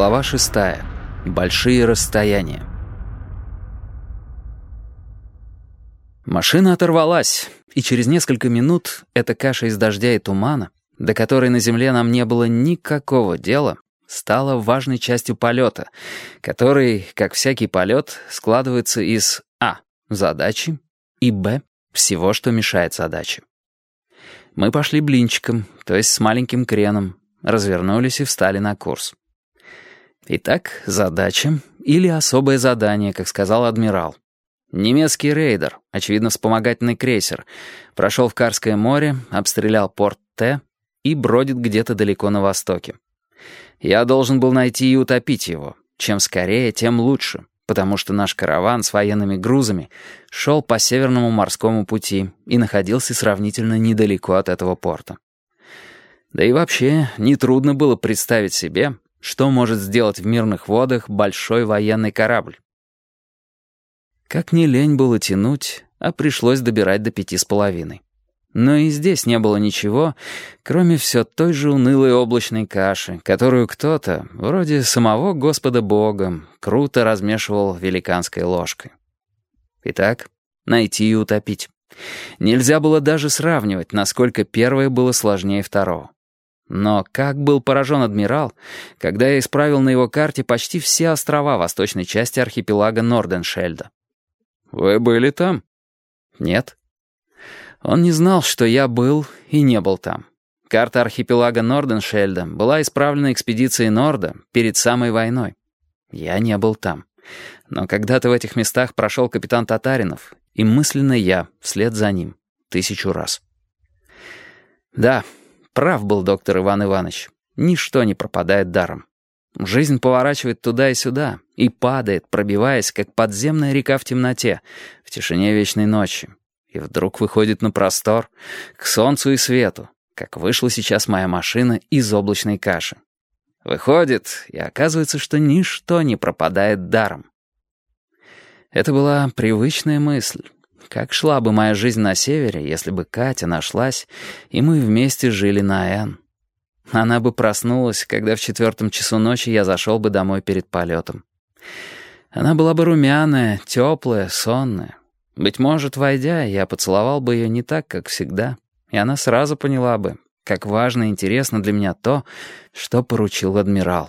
Глава 6. Большие расстояния. Машина оторвалась, и через несколько минут эта каша из дождя и тумана, до которой на земле нам не было никакого дела, стала важной частью полета, который, как всякий полет, складывается из а. задачи и б. всего, что мешает задаче. Мы пошли блинчиком, то есть с маленьким креном, развернулись и встали на курс. Итак, задача или особое задание, как сказал адмирал. Немецкий рейдер, очевидно вспомогательный крейсер, прошел в Карское море, обстрелял порт Т и бродит где-то далеко на востоке. Я должен был найти и утопить его. Чем скорее, тем лучше, потому что наш караван с военными грузами шел по Северному морскому пути и находился сравнительно недалеко от этого порта. Да и вообще, нетрудно было представить себе, что может сделать в мирных водах большой военный корабль. Как ни лень было тянуть, а пришлось добирать до 5,5. Но и здесь не было ничего, кроме все той же унылой облачной каши, которую кто-то, вроде самого Господа Бога, круто размешивал великанской ложкой. Итак, найти и утопить. Нельзя было даже сравнивать, насколько первое было сложнее второго. Но как был поражен адмирал, когда я исправил на его карте почти все острова восточной части архипелага Норденшельда. «Вы были там?» «Нет». Он не знал, что я был и не был там. Карта архипелага Норденшельда была исправлена экспедицией Норда перед самой войной. Я не был там. Но когда-то в этих местах прошел капитан Татаринов, и мысленно я вслед за ним 1000 раз. Да, прав был доктор Иван Иванович. Ничто не пропадает даром. Жизнь поворачивает туда и сюда и падает, пробиваясь, как подземная река в темноте, в тишине вечной ночи. И вдруг выходит на простор, к солнцу и свету, как вышла сейчас моя машина из облачной каши. Выходит, и оказывается, что ничто не пропадает даром. Это была привычная мысль. Как шла бы моя жизнь на севере, если бы Катя нашлась, и мы вместе жили на Н. Она бы проснулась, когда в 4 часу ночи я зашел бы домой перед полетом. Она была бы румяная, теплая, сонная. Быть может, войдя, я поцеловал бы ее не так, как всегда, и она сразу поняла бы, как важно и интересно для меня то, что поручил адмирал.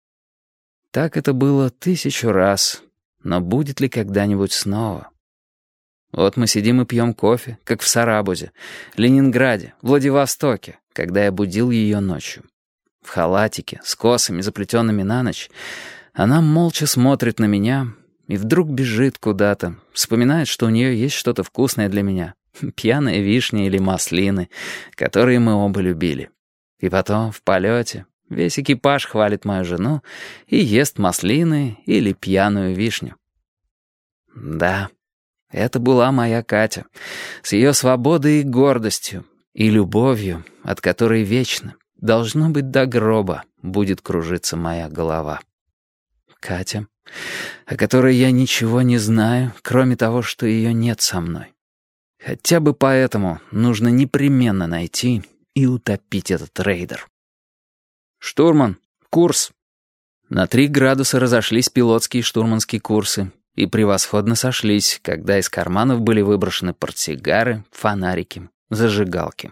Так это было 1000 раз, но будет ли когда-нибудь снова? Вот мы сидим и пьем кофе, как в Сарабузе, Ленинграде, Владивостоке, когда я будил ее ночью. В халатике, с косами, заплетенными на ночь, она молча смотрит на меня и вдруг бежит куда-то, вспоминает, что у нее есть что-то вкусное для меня, пьяная вишня или маслины, которые мы оба любили. И потом в полете весь экипаж хвалит мою жену и ест маслины или пьяную вишню. Да, это была моя Катя, с ее свободой и гордостью, и любовью, от которой вечно, должно быть до гроба, будет кружиться моя голова. Катя, о которой я ничего не знаю, кроме того, что ее нет со мной. Хотя бы поэтому нужно непременно найти и утопить этот рейдер. «Штурман, курс!» На 3 градуса разошлись пилотские и штурманские курсы, и превосходно сошлись, когда из карманов были выброшены портсигары, фонарики, зажигалки.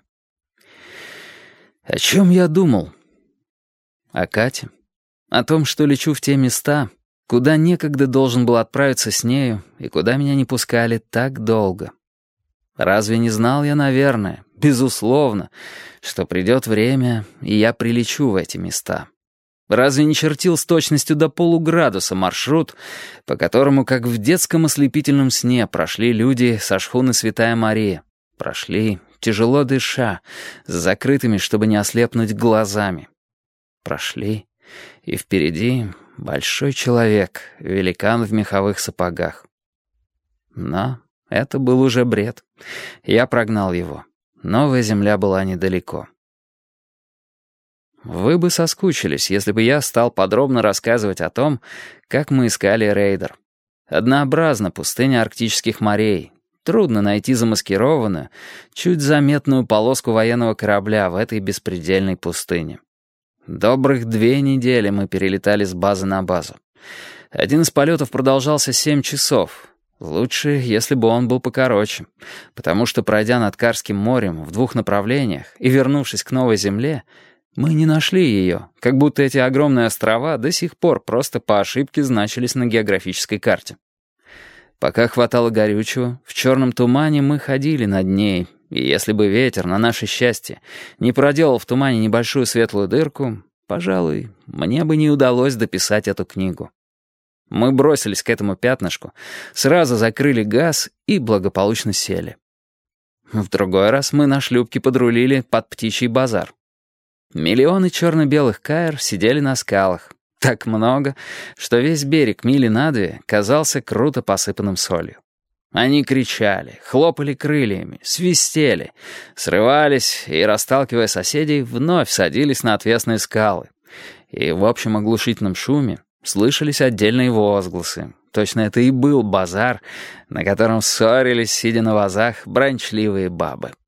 О чем я думал? О Кате. О том, что лечу в те места, куда некогда должен был отправиться с нею и куда меня не пускали так долго. Разве не знал я, наверное, безусловно, что придет время, и я прилечу в эти места? Разве не чертил с точностью до полуградуса маршрут, по которому, как в детском ослепительном сне, прошли люди со шхуны «Святая Мария»? Прошли, тяжело дыша, с закрытыми, чтобы не ослепнуть, глазами. Прошли, и впереди большой человек, великан в меховых сапогах. Но это был уже бред. Я прогнал его. Новая земля была недалеко. Вы бы соскучились, если бы я стал подробно рассказывать о том, как мы искали рейдер. Однообразна пустыня арктических морей. Трудно найти замаскированную, чуть заметную полоску военного корабля в этой беспредельной пустыне. Добрых 2 недели мы перелетали с базы на базу. Один из полетов продолжался 7 часов. Лучше, если бы он был покороче, потому что, пройдя над Карским морем в 2 направлениях и вернувшись к новой земле, мы не нашли ее, как будто эти огромные острова до сих пор просто по ошибке значились на географической карте. Пока хватало горючего, в черном тумане мы ходили над ней, и если бы ветер, на наше счастье, не проделал в тумане небольшую светлую дырку, пожалуй, мне бы не удалось дописать эту книгу. Мы бросились к этому пятнышку, сразу закрыли газ и благополучно сели. В другой раз мы на шлюпке подрулили под Птичий базар. Миллионы черно-белых каэр сидели на скалах. Так много, что весь берег мили на 2 казался круто посыпанным солью. Они кричали, хлопали крыльями, свистели, срывались и, расталкивая соседей, вновь садились на отвесные скалы. И в общем оглушительном шуме слышались отдельные возгласы. Точно это и был базар, на котором ссорились, сидя на вазах, бранчливые бабы.